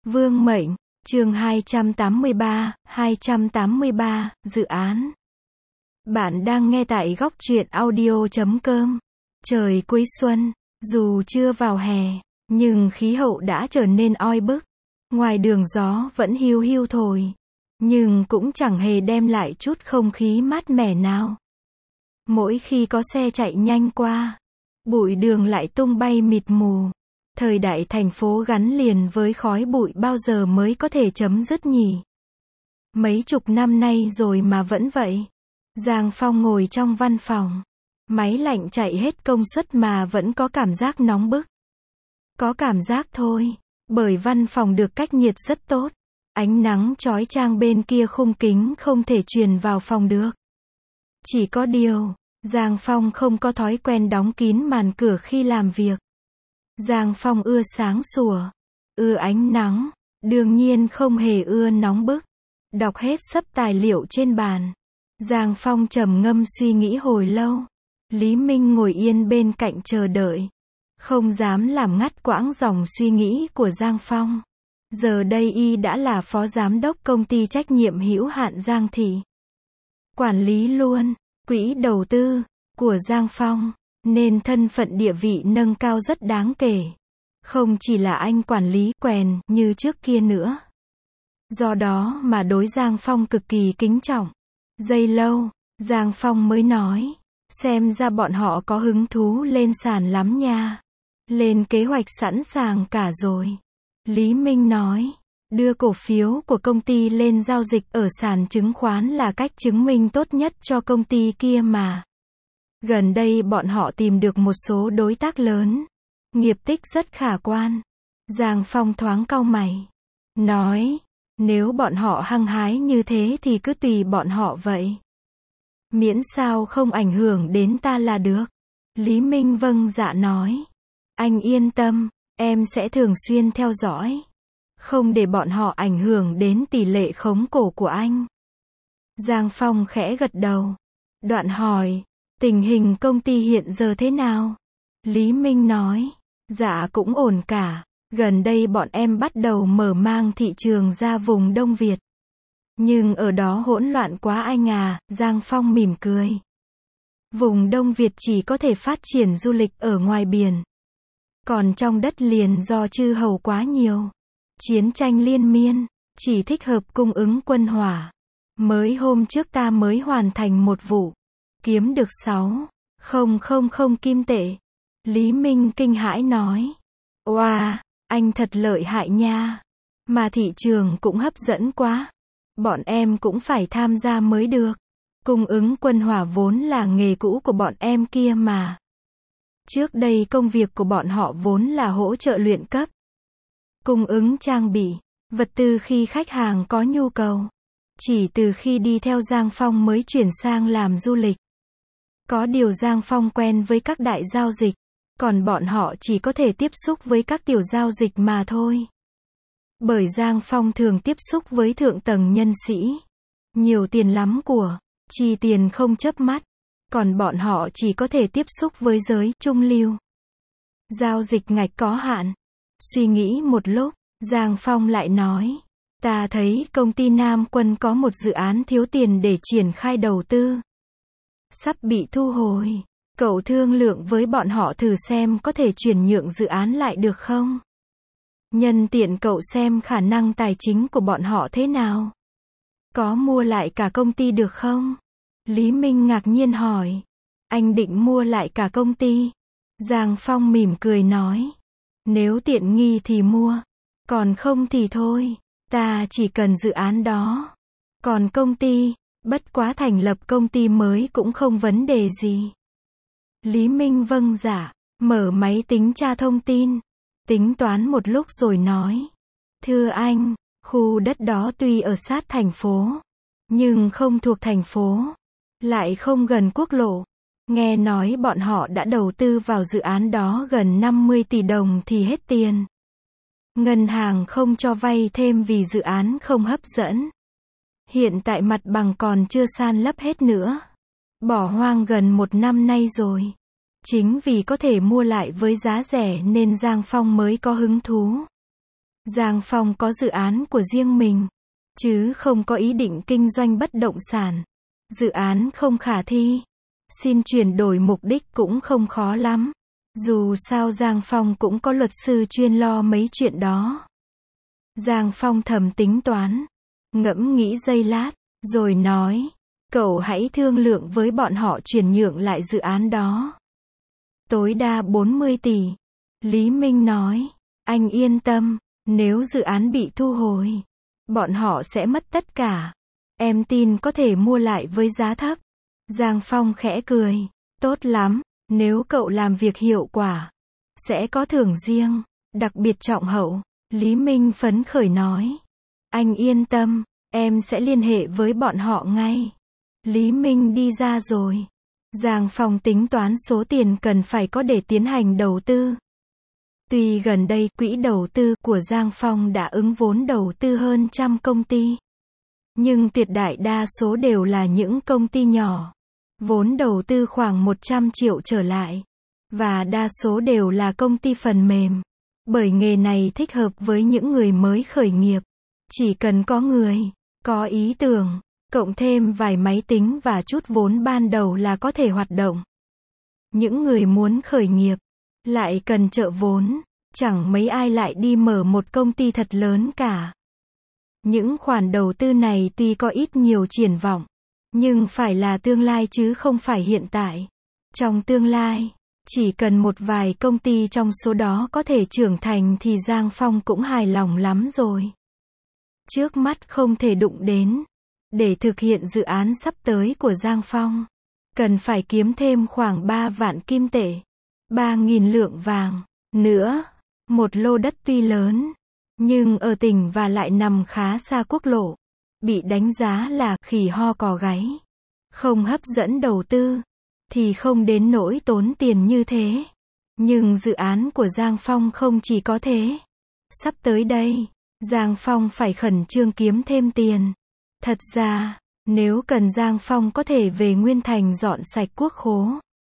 Vương mệnh, chương 283, dự án. Bạn đang nghe tại góc truyện audio.com. Trời cuối xuân, dù chưa vào hè, nhưng khí hậu đã trở nên oi bức. Ngoài đường gió vẫn hiu hiu thổi, nhưng cũng chẳng hề đem lại chút không khí mát mẻ nào. Mỗi khi có xe chạy nhanh qua, bụi đường lại tung bay mịt mù. Thời đại thành phố gắn liền với khói bụi bao giờ mới có thể chấm dứt nhỉ? Mấy chục năm nay rồi mà vẫn vậy. Giang Phong ngồi trong văn phòng. Máy lạnh chạy hết công suất mà vẫn có cảm giác nóng bức. Có cảm giác thôi, bởi văn phòng được cách nhiệt rất tốt. Ánh nắng chói chang bên kia khung kính không thể truyền vào phòng được. Chỉ có điều, Giang Phong không có thói quen đóng kín màn cửa khi làm việc. Giang Phong ưa sáng sủa, ưa ánh nắng, đương nhiên không hề ưa nóng bức. Đọc hết xấp tài liệu trên bàn, Giang Phong trầm ngâm suy nghĩ hồi lâu. Lý Minh ngồi yên bên cạnh chờ đợi, không dám làm ngắt quãng dòng suy nghĩ của Giang Phong. Giờ đây y đã là phó giám đốc công ty trách nhiệm hữu hạn Giang Thị. Quản lý luôn quỹ đầu tư của Giang Phong, nên thân phận địa vị nâng cao rất đáng kể. Không chỉ là anh quản lý quèn như trước kia nữa. Do đó mà đối Giang Phong cực kỳ kính trọng. Giây lâu, Giang Phong mới nói, xem ra bọn họ có hứng thú lên sàn lắm nha. Lên kế hoạch sẵn sàng cả rồi. Lý Minh nói, đưa cổ phiếu của công ty lên giao dịch ở sàn chứng khoán là cách chứng minh tốt nhất cho công ty kia mà. Gần đây bọn họ tìm được một số đối tác lớn, nghiệp tích rất khả quan. Giang Phong thoáng cau mày, nói, nếu bọn họ hăng hái như thế thì cứ tùy bọn họ vậy. Miễn sao không ảnh hưởng đến ta là được. Lý Minh vâng dạ nói, anh yên tâm, em sẽ thường xuyên theo dõi, không để bọn họ ảnh hưởng đến tỷ lệ khống cổ của anh. Giang Phong khẽ gật đầu, đoạn hỏi, tình hình công ty hiện giờ thế nào? Lý Minh nói, dạ cũng ổn cả. Gần đây bọn em bắt đầu mở mang thị trường ra vùng Đông Việt. Nhưng ở đó hỗn loạn quá anh à, Giang Phong mỉm cười. Vùng Đông Việt chỉ có thể phát triển du lịch ở ngoài biển. Còn trong đất liền do chư hầu quá nhiều. Chiến tranh liên miên, chỉ thích hợp cung ứng quân hỏa. Mới hôm trước ta mới hoàn thành một vụ. Kiếm được 6,000 kim tệ. Lý Minh kinh hãi nói. Wow, anh thật lợi hại nha. Mà thị trường cũng hấp dẫn quá. Bọn em cũng phải tham gia mới được. Cung ứng quân hỏa vốn là nghề cũ của bọn em kia mà. Trước đây công việc của bọn họ vốn là hỗ trợ luyện cấp. Cung ứng trang bị, vật tư khi khách hàng có nhu cầu. Chỉ từ khi đi theo Giang Phong mới chuyển sang làm du lịch. Có điều Giang Phong quen với các đại giao dịch. Còn bọn họ chỉ có thể tiếp xúc với các tiểu giao dịch mà thôi. Bởi Giang Phong thường tiếp xúc với thượng tầng nhân sĩ. Nhiều tiền lắm của, chi tiền không chớp mắt. Còn bọn họ chỉ có thể tiếp xúc với giới trung lưu. Giao dịch ngạch có hạn. Suy nghĩ một lúc, Giang Phong lại nói. Ta thấy công ty Nam Quân có một dự án thiếu tiền để triển khai đầu tư. Sắp bị thu hồi. Cậu thương lượng với bọn họ thử xem có thể chuyển nhượng dự án lại được không? Nhân tiện cậu xem khả năng tài chính của bọn họ thế nào? Có mua lại cả công ty được không? Lý Minh ngạc nhiên hỏi. Anh định mua lại cả công ty? Giang Phong mỉm cười nói. Nếu tiện nghi thì mua. Còn không thì thôi. Ta chỉ cần dự án đó. Còn công ty, bất quá thành lập công ty mới cũng không vấn đề gì. Lý Minh vâng dạ, mở máy tính tra thông tin. Tính toán một lúc rồi nói. Thưa anh, khu đất đó tuy ở sát thành phố, nhưng không thuộc thành phố. Lại không gần quốc lộ. Nghe nói bọn họ đã đầu tư vào dự án đó gần 50 tỷ đồng thì hết tiền. Ngân hàng không cho vay thêm vì dự án không hấp dẫn. Hiện tại mặt bằng còn chưa san lấp hết nữa. Bỏ hoang gần 1 năm nay rồi. Chính vì có thể mua lại với giá rẻ nên Giang Phong mới có hứng thú. Giang Phong có dự án của riêng mình, chứ không có ý định kinh doanh bất động sản. Dự án không khả thi, xin chuyển đổi mục đích cũng không khó lắm. Dù sao Giang Phong cũng có luật sư chuyên lo mấy chuyện đó. Giang Phong thầm tính toán, ngẫm nghĩ giây lát, rồi nói, cậu hãy thương lượng với bọn họ chuyển nhượng lại dự án đó. Tối đa 40 tỷ. Lý Minh nói, anh yên tâm, nếu dự án bị thu hồi, bọn họ sẽ mất tất cả. Em tin có thể mua lại với giá thấp. Giang Phong khẽ cười, tốt lắm, nếu cậu làm việc hiệu quả, sẽ có thưởng riêng, đặc biệt trọng hậu. Lý Minh phấn khởi nói, anh yên tâm, em sẽ liên hệ với bọn họ ngay. Lý Minh đi ra rồi. Giang Phong tính toán số tiền cần phải có để tiến hành đầu tư. Tuy gần đây quỹ đầu tư của Giang Phong đã ứng vốn đầu tư hơn 100 công ty, nhưng tuyệt đại đa số đều là những công ty nhỏ, vốn đầu tư khoảng 100 triệu trở lại, và đa số đều là công ty phần mềm, bởi nghề này thích hợp với những người mới khởi nghiệp. Chỉ cần có người, có ý tưởng, cộng thêm vài máy tính và chút vốn ban đầu là có thể hoạt động. Những người muốn khởi nghiệp, lại cần trợ vốn, chẳng mấy ai lại đi mở một công ty thật lớn cả. Những khoản đầu tư này tuy có ít nhiều triển vọng, nhưng phải là tương lai chứ không phải hiện tại. Trong tương lai, chỉ cần một vài công ty trong số đó có thể trưởng thành thì Giang Phong cũng hài lòng lắm rồi. Trước mắt không thể đụng đến. Để thực hiện dự án sắp tới của Giang Phong, cần phải kiếm thêm khoảng 3 vạn kim tệ, 3.000 lượng vàng. Nữa, một lô đất tuy lớn, nhưng ở tỉnh và lại nằm khá xa quốc lộ, bị đánh giá là khỉ ho cò gáy, không hấp dẫn đầu tư, thì không đến nỗi tốn tiền như thế. Nhưng dự án của Giang Phong không chỉ có thế. Sắp tới đây, Giang Phong phải khẩn trương kiếm thêm tiền. Thật ra, nếu cần Giang Phong có thể về Nguyên Thành dọn sạch quốc khố,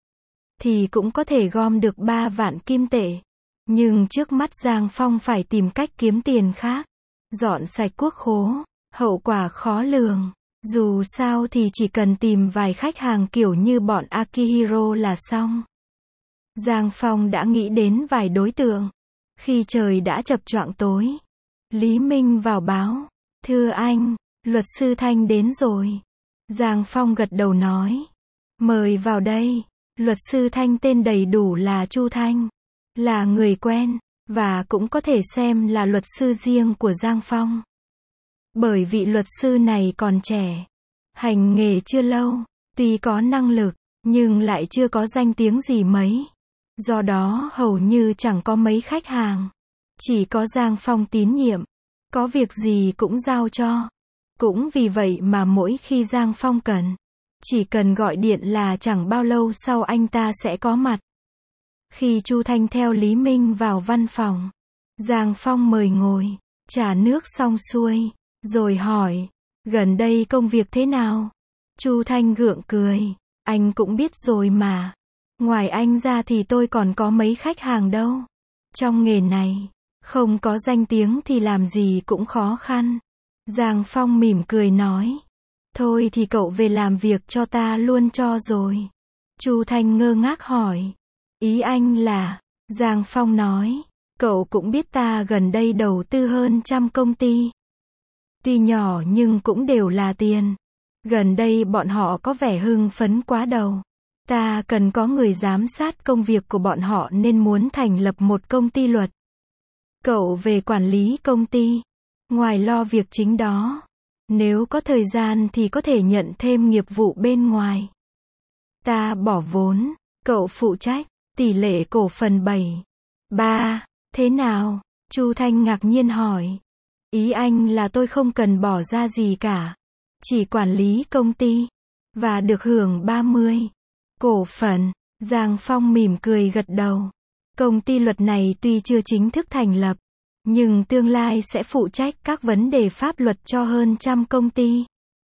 thì cũng có thể gom được 3 vạn kim tệ. Nhưng trước mắt Giang Phong phải tìm cách kiếm tiền khác. Dọn sạch quốc khố, hậu quả khó lường. Dù sao thì chỉ cần tìm vài khách hàng kiểu như bọn Akihiro là xong. Giang Phong đã nghĩ đến vài đối tượng. Khi trời đã chập choạng tối, Lý Minh vào báo, thưa anh, luật sư Thanh đến rồi. Giang Phong gật đầu nói, mời vào đây. Luật sư Thanh tên đầy đủ là Chu Thanh, là người quen, và cũng có thể xem là luật sư riêng của Giang Phong. Bởi vị luật sư này còn trẻ, hành nghề chưa lâu, tuy có năng lực, nhưng lại chưa có danh tiếng gì mấy. Do đó hầu như chẳng có mấy khách hàng. Chỉ có Giang Phong tín nhiệm, có việc gì cũng giao cho. Cũng vì vậy mà mỗi khi Giang Phong cần, chỉ cần gọi điện là chẳng bao lâu sau anh ta sẽ có mặt. Khi Chu Thanh theo Lý Minh vào văn phòng, Giang Phong mời ngồi, trà nước xong xuôi, rồi hỏi, gần đây công việc thế nào? Chu Thanh gượng cười, anh cũng biết rồi mà. Ngoài anh ra thì tôi còn có mấy khách hàng đâu. Trong nghề này, không có danh tiếng thì làm gì cũng khó khăn. Giang Phong mỉm cười nói, thôi thì cậu về làm việc cho ta luôn cho rồi. Chu Thanh ngơ ngác hỏi, ý anh là, Giang Phong nói, cậu cũng biết ta gần đây đầu tư hơn 100 công ty. Tuy nhỏ nhưng cũng đều là tiền. Gần đây bọn họ có vẻ hưng phấn quá đầu. Ta cần có người giám sát công việc của bọn họ nên muốn thành lập một công ty luật. Cậu về quản lý công ty, ngoài lo việc chính đó. Nếu có thời gian thì có thể nhận thêm nghiệp vụ bên ngoài. Ta bỏ vốn, cậu phụ trách, tỷ lệ cổ phần 7:3, thế nào? Chu Thanh ngạc nhiên hỏi. Ý anh là tôi không cần bỏ ra gì cả, chỉ quản lý công ty, và được hưởng 30 cổ phần. Giang Phong mỉm cười gật đầu. Công ty luật này tuy chưa chính thức thành lập, nhưng tương lai sẽ phụ trách các vấn đề pháp luật cho hơn 100 công ty.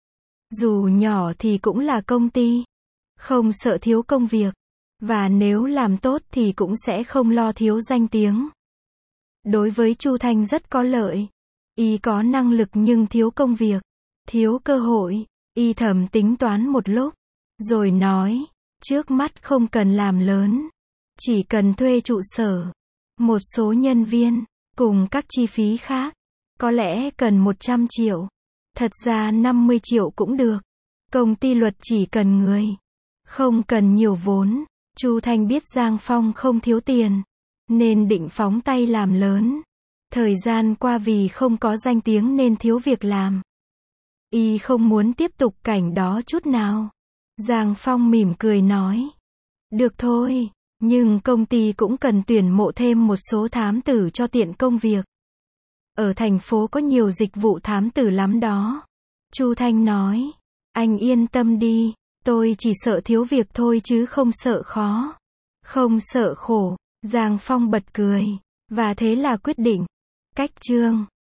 Dù nhỏ thì cũng là công ty, không sợ thiếu công việc, và nếu làm tốt thì cũng sẽ không lo thiếu danh tiếng. Đối với Chu Thanh rất có lợi. Y có năng lực nhưng thiếu công việc, thiếu cơ hội. Y thầm tính toán một lúc, rồi nói, trước mắt không cần làm lớn, chỉ cần thuê trụ sở, một số nhân viên, cùng các chi phí khác. Có lẽ cần 100 triệu. Thật ra 50 triệu cũng được. Công ty luật chỉ cần người, không cần nhiều vốn. Chu Thanh biết Giang Phong không thiếu tiền, nên định phóng tay làm lớn. Thời gian qua vì không có danh tiếng nên thiếu việc làm. Y không muốn tiếp tục cảnh đó chút nào. Giang Phong mỉm cười nói, được thôi, nhưng công ty cũng cần tuyển mộ thêm một số thám tử cho tiện công việc. Ở thành phố có nhiều dịch vụ thám tử lắm đó. Chu Thanh nói, anh yên tâm đi, tôi chỉ sợ thiếu việc thôi chứ không sợ khó, không sợ khổ. Giang Phong bật cười, và thế là quyết định. Cách chương